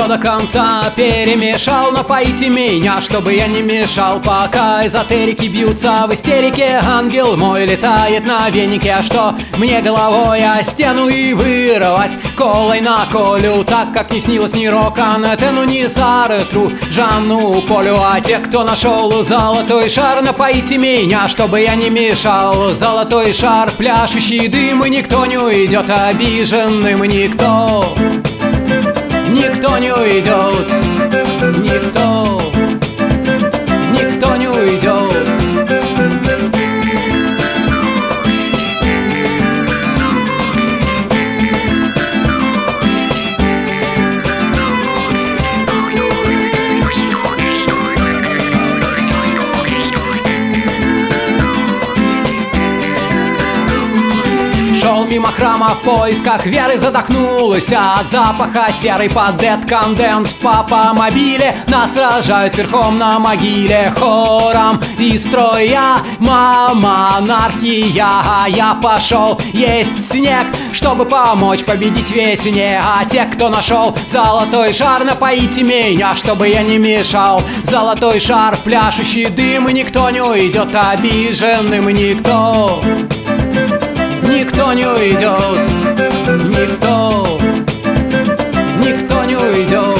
все до конца перемешал. Напоите меня, чтобы я не мешал, пока эзотерики бьются в истерике. Ангел мой летает на венике, а что мне головой о стену и вырвать колой на колю, так как не снилось ни Рок-Ан-Этену, ни Саретру, Жанну Полю. А те, кто нашел золотой шар, напоите меня, чтобы я не мешал. Золотой шар, пляшущий дым, и никто не уйдет обиженным, никто. Никто не уйдет, никто, никто не уйдет. Шел мимо храма в поисках веры, задохнулся от запаха серый под Dead Condensed. В папа-мобиле нас сражают верхом на могиле хором из строя. Мама, анархия, а я пошел есть снег, чтобы помочь победить весне. А те, кто нашел золотой шар, напоите меня, чтобы я не мешал. Золотой шар, пляшущий дым, и никто не уйдет обиженным, никто. Никто не уйдет, никто, никто не уйдет.